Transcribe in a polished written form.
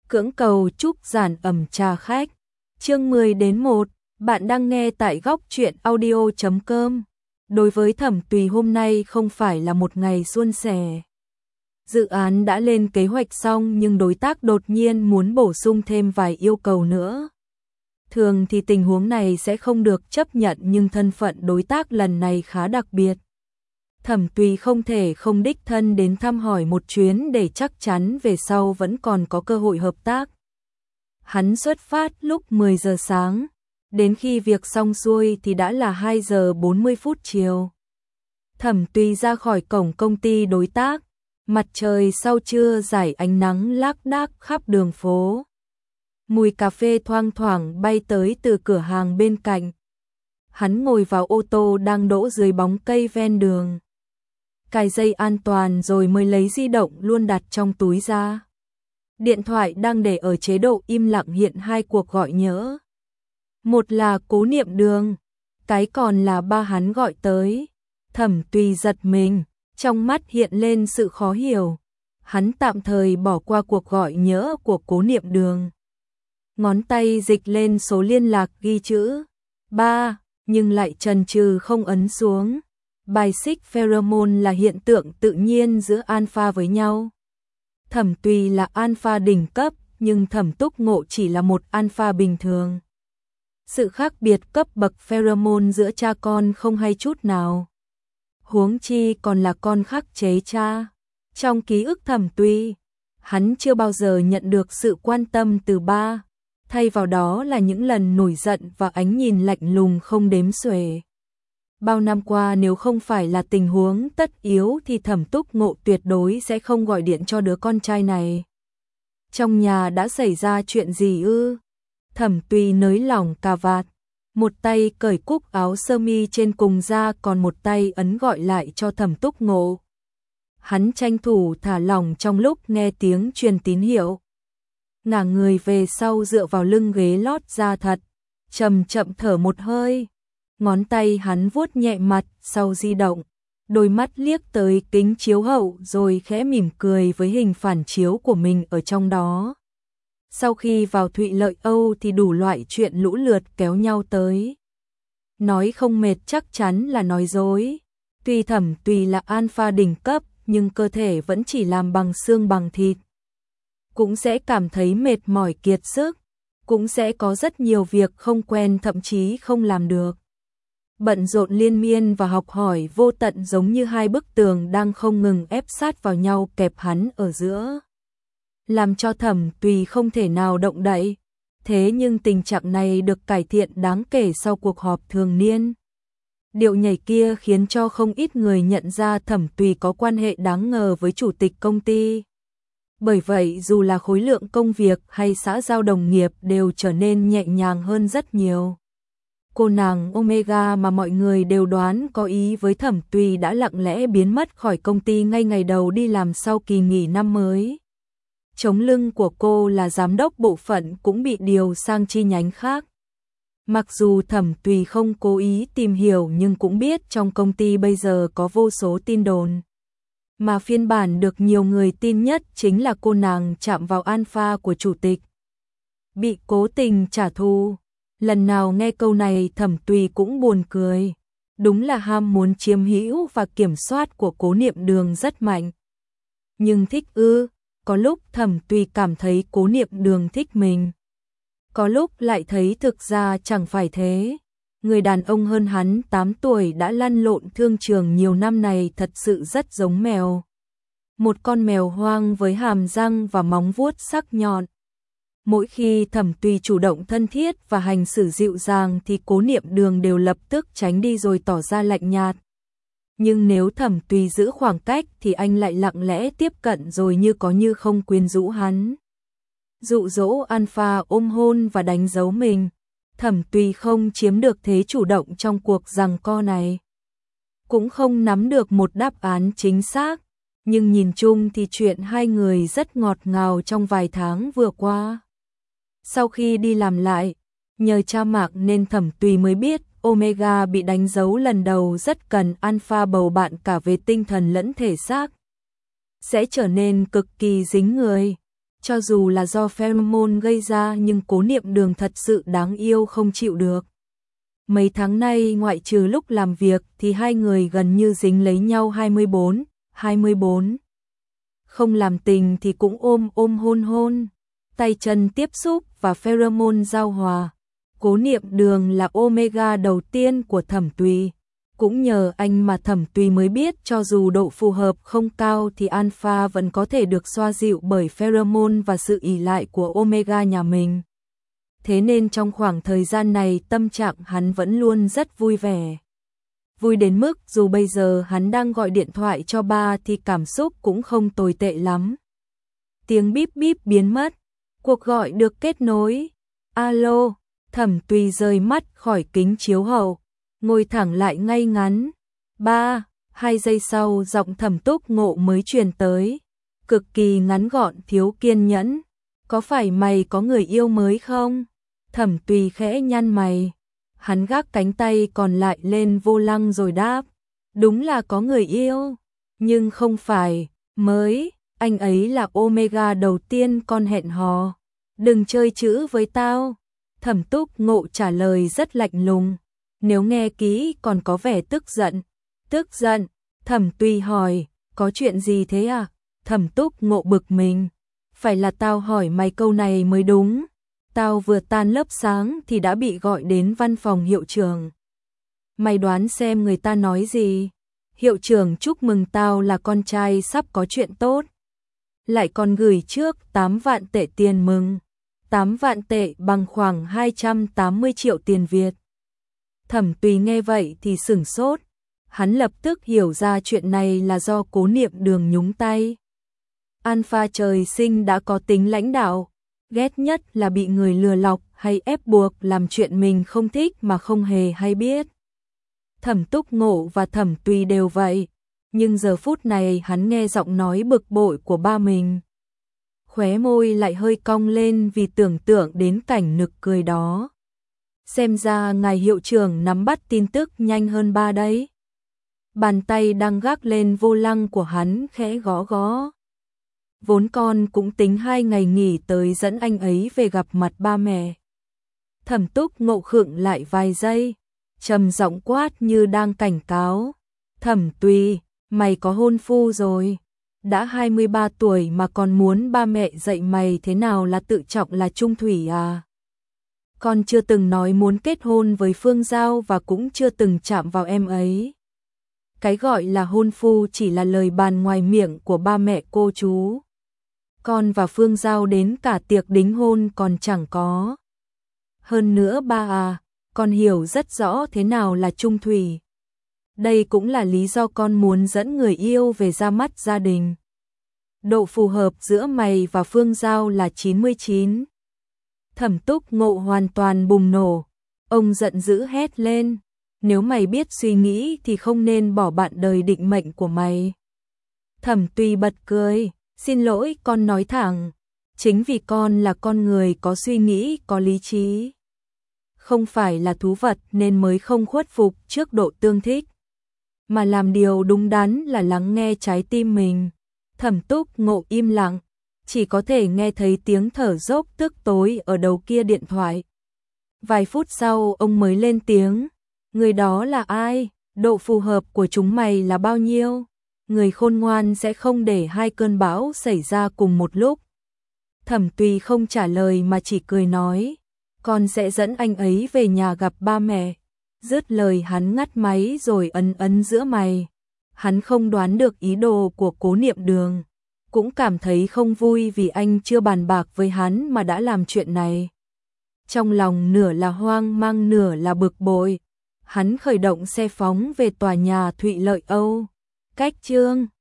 Cưỡng cầu chúc giản ẩm trà khách. Chương 10-1, bạn đang nghe tại góc truyện audio.com. Đối với Thẩm Tùy hôm nay không phải là một ngày suôn sẻ. Dự án đã lên kế hoạch xong nhưng đối tác đột nhiên muốn bổ sung thêm vài yêu cầu nữa. Thường thì tình huống này sẽ không được chấp nhận nhưng thân phận đối tác lần này khá đặc biệt. Thẩm Tùy không thể không đích thân đến thăm hỏi một chuyến để chắc chắn về sau vẫn còn có cơ hội hợp tác. Hắn xuất phát lúc 10 giờ sáng, đến khi việc xong xuôi thì đã là 2 giờ 40 phút chiều. Thẩm Tùy ra khỏi cổng công ty đối tác, mặt trời sau trưa rải ánh nắng lác đác khắp đường phố. Mùi cà phê thoang thoảng bay tới từ cửa hàng bên cạnh. Hắn ngồi vào ô tô đang đỗ dưới bóng cây ven đường. Cài dây an toàn rồi mới lấy di động luôn đặt trong túi ra. Điện thoại đang để ở chế độ im lặng hiện 2 cuộc gọi nhỡ. Một là Cố Niệm Đường, cái còn là ba hắn gọi tới. Thẩm Tùy giật mình, trong mắt hiện lên sự khó hiểu. Hắn tạm thời bỏ qua cuộc gọi nhỡ của Cố Niệm Đường. Ngón tay dịch lên số liên lạc ghi chữ 3, nhưng lại chần chừ không ấn xuống. Bài xích pheromone là hiện tượng tự nhiên giữa alpha với nhau. Thẩm Tùy là alpha đỉnh cấp, nhưng Thẩm Túc Ngộ chỉ là một alpha bình thường. Sự khác biệt cấp bậc pheromone giữa cha con không hay chút nào. Huống chi còn là con khắc chế cha. Trong ký ức Thẩm Tùy, hắn chưa bao giờ nhận được sự quan tâm từ ba. Thay vào đó là những lần nổi giận và ánh nhìn lạnh lùng không đếm xuể. Bao năm qua nếu không phải là tình huống tất yếu thì Thẩm Túc Ngộ tuyệt đối sẽ không gọi điện cho đứa con trai này. Trong nhà đã xảy ra chuyện gì ư? Thẩm Tùy nới lỏng cà vạt, một tay cởi cúc áo sơ mi trên cùng ra còn một tay ấn gọi lại cho Thẩm Túc Ngộ. Hắn tranh thủ thả lỏng trong lúc nghe tiếng truyền tín hiệu. Ngả người về sau dựa vào lưng ghế lót da thật, chậm chậm thở một hơi. Ngón tay hắn vuốt nhẹ mặt sau di động, đôi mắt liếc tới kính chiếu hậu rồi khẽ mỉm cười với hình phản chiếu của mình ở trong đó. Sau khi vào Thụy Lợi Âu thì đủ loại chuyện lũ lượt kéo nhau tới. Nói không mệt chắc chắn là nói dối. Tuy Thẩm Tùy là alpha đỉnh cấp nhưng cơ thể vẫn chỉ làm bằng xương bằng thịt. Cũng sẽ cảm thấy mệt mỏi kiệt sức, cũng sẽ có rất nhiều việc không quen thậm chí không làm được. Bận rộn liên miên và học hỏi vô tận giống như hai bức tường đang không ngừng ép sát vào nhau kẹp hắn ở giữa. Làm cho Thẩm Tùy không thể nào động đậy. Thế nhưng tình trạng này được cải thiện đáng kể sau cuộc họp thường niên. Điệu nhảy kia khiến cho không ít người nhận ra Thẩm Tùy có quan hệ đáng ngờ với chủ tịch công ty. Bởi vậy dù là khối lượng công việc hay xã giao đồng nghiệp đều trở nên nhẹ nhàng hơn rất nhiều. Cô nàng Omega mà mọi người đều đoán có ý với Thẩm Tùy đã lặng lẽ biến mất khỏi công ty ngay ngày đầu đi làm sau kỳ nghỉ năm mới. Chống lưng của cô là giám đốc bộ phận cũng bị điều sang chi nhánh khác. Mặc dù Thẩm Tùy không cố ý tìm hiểu nhưng cũng biết trong công ty bây giờ có vô số tin đồn. Mà phiên bản được nhiều người tin nhất chính là cô nàng chạm vào alpha của chủ tịch. Bị cố tình trả thù. Lần nào nghe câu này Thẩm Tùy cũng buồn cười. Đúng là ham muốn chiếm hữu và kiểm soát của Cố Niệm Đường rất mạnh. Nhưng thích ư? Có lúc Thẩm Tùy cảm thấy Cố Niệm Đường thích mình. Có lúc lại thấy thực ra chẳng phải thế. Người đàn ông hơn hắn 8 tuổi đã lăn lộn thương trường nhiều năm này thật sự rất giống mèo. Một con mèo hoang với hàm răng và móng vuốt sắc nhọn. Mỗi khi Thẩm Tùy chủ động thân thiết và hành xử dịu dàng thì Cố Niệm Đường đều lập tức tránh đi rồi tỏ ra lạnh nhạt. Nhưng nếu Thẩm Tùy giữ khoảng cách thì anh lại lặng lẽ tiếp cận rồi như có như không quyến rũ hắn. Dụ dỗ alpha ôm hôn và đánh dấu mình. Thẩm Tùy không chiếm được thế chủ động trong cuộc giằng co này. Cũng không nắm được một đáp án chính xác. Nhưng nhìn chung thì chuyện hai người rất ngọt ngào trong vài tháng vừa qua. Sau khi đi làm lại, nhờ cha Mạc nên Thẩm Tùy mới biết Omega bị đánh dấu lần đầu rất cần alpha bầu bạn cả về tinh thần lẫn thể xác. Sẽ trở nên cực kỳ dính người. Cho dù là do pheromone gây ra nhưng Cố Niệm Đường thật sự đáng yêu không chịu được. Mấy tháng nay ngoại trừ lúc làm việc thì hai người gần như dính lấy nhau 24. Không làm tình thì cũng ôm hôn hôn. Tay chân tiếp xúc và pheromone giao hòa. Cố Niệm Đường là omega đầu tiên của Thẩm Tùy. Cũng nhờ anh mà Thẩm Tùy mới biết cho dù độ phù hợp không cao thì alpha vẫn có thể được xoa dịu bởi pheromone và sự ỷ lại của omega nhà mình. Thế nên trong khoảng thời gian này tâm trạng hắn vẫn luôn rất vui vẻ. Vui đến mức dù bây giờ hắn đang gọi điện thoại cho ba thì cảm xúc cũng không tồi tệ lắm. Tiếng bíp bíp biến mất. Cuộc gọi được kết nối. Alo, Thẩm Tùy rời mắt khỏi kính chiếu hậu, ngồi thẳng lại ngay ngắn. 2 giây sau giọng Thẩm Túc Ngộ mới truyền tới. Cực kỳ ngắn gọn thiếu kiên nhẫn. Có phải mày có người yêu mới không? Thẩm Tùy khẽ nhăn mày. Hắn gác cánh tay còn lại lên vô lăng rồi đáp. Đúng là có người yêu. Nhưng không phải mới. Anh ấy là omega đầu tiên con hẹn hò. Đừng chơi chữ với tao. Thẩm Túc Ngộ trả lời rất lạnh lùng. Nếu nghe kỹ còn có vẻ tức giận. Tức giận? Thẩm Tùy hỏi. Có chuyện gì thế à? Thẩm Túc Ngộ bực mình. Phải là tao hỏi mày câu này mới đúng. Tao vừa tan lớp sáng thì đã bị gọi đến văn phòng hiệu trưởng. Mày đoán xem người ta nói gì? Hiệu trưởng chúc mừng tao là con trai sắp có chuyện tốt. Lại còn gửi trước 8 vạn tệ tiền mừng. 8 vạn tệ bằng khoảng 280 triệu tiền Việt. Thẩm Tùy nghe vậy thì sửng sốt. Hắn lập tức hiểu ra chuyện này là do Cố Niệm Đường nhúng tay. Alpha trời sinh đã có tính lãnh đạo. Ghét nhất là bị người lừa lọc hay ép buộc làm chuyện mình không thích mà không hề hay biết. Thẩm Túc Ngộ và Thẩm Tùy đều vậy. Nhưng giờ phút này hắn nghe giọng nói bực bội của ba mình. Khóe môi lại hơi cong lên vì tưởng tượng đến cảnh nực cười đó. Xem ra ngài hiệu trưởng nắm bắt tin tức nhanh hơn ba đấy. Bàn tay đang gác lên vô lăng của hắn khẽ gõ gõ. Vốn con cũng tính 2 ngày nghỉ tới dẫn anh ấy về gặp mặt ba mẹ. Thẩm Túc Ngộ khựng lại vài giây, trầm giọng quát như đang cảnh cáo. Thẩm Tùy, mày có hôn phu rồi. Đã 23 tuổi mà còn muốn ba mẹ dạy mày thế nào là tự trọng là trung thủy à? Con chưa từng nói muốn kết hôn với Phương Giao và cũng chưa từng chạm vào em ấy. Cái gọi là hôn phu chỉ là lời bàn ngoài miệng của ba mẹ cô chú. Con và Phương Giao đến cả tiệc đính hôn còn chẳng có. Hơn nữa ba à, con hiểu rất rõ thế nào là trung thủy. Đây cũng là lý do con muốn dẫn người yêu về ra mắt gia đình. Độ phù hợp giữa mày và Phương Giao là 99. Thẩm Túc Ngộ hoàn toàn bùng nổ. Ông giận dữ hét lên. Nếu mày biết suy nghĩ thì không nên bỏ bạn đời định mệnh của mày. Thẩm Tùy bật cười. Xin lỗi, con nói thẳng. Chính vì con là con người có suy nghĩ, có lý trí. Không phải là thú vật nên mới không khuất phục trước độ tương thích. Mà làm điều đúng đắn là lắng nghe trái tim mình. Thẩm Túc Ngộ im lặng. Chỉ có thể nghe thấy tiếng thở dốc tức tối ở đầu kia điện thoại. Vài phút sau ông mới lên tiếng. Người đó là ai? Độ phù hợp của chúng mày là bao nhiêu? Người khôn ngoan sẽ không để 2 cơn bão xảy ra cùng một lúc. Thẩm Tùy không trả lời mà chỉ cười nói. Con sẽ dẫn anh ấy về nhà gặp ba mẹ. Dứt lời hắn ngắt máy rồi ấn giữa mày. Hắn không đoán được ý đồ của Cố Niệm Đường. Cũng cảm thấy không vui vì anh chưa bàn bạc với hắn mà đã làm chuyện này. Trong lòng nửa là hoang mang nửa là bực bội. Hắn khởi động xe phóng về tòa nhà Thụy Lợi Âu. Cách chương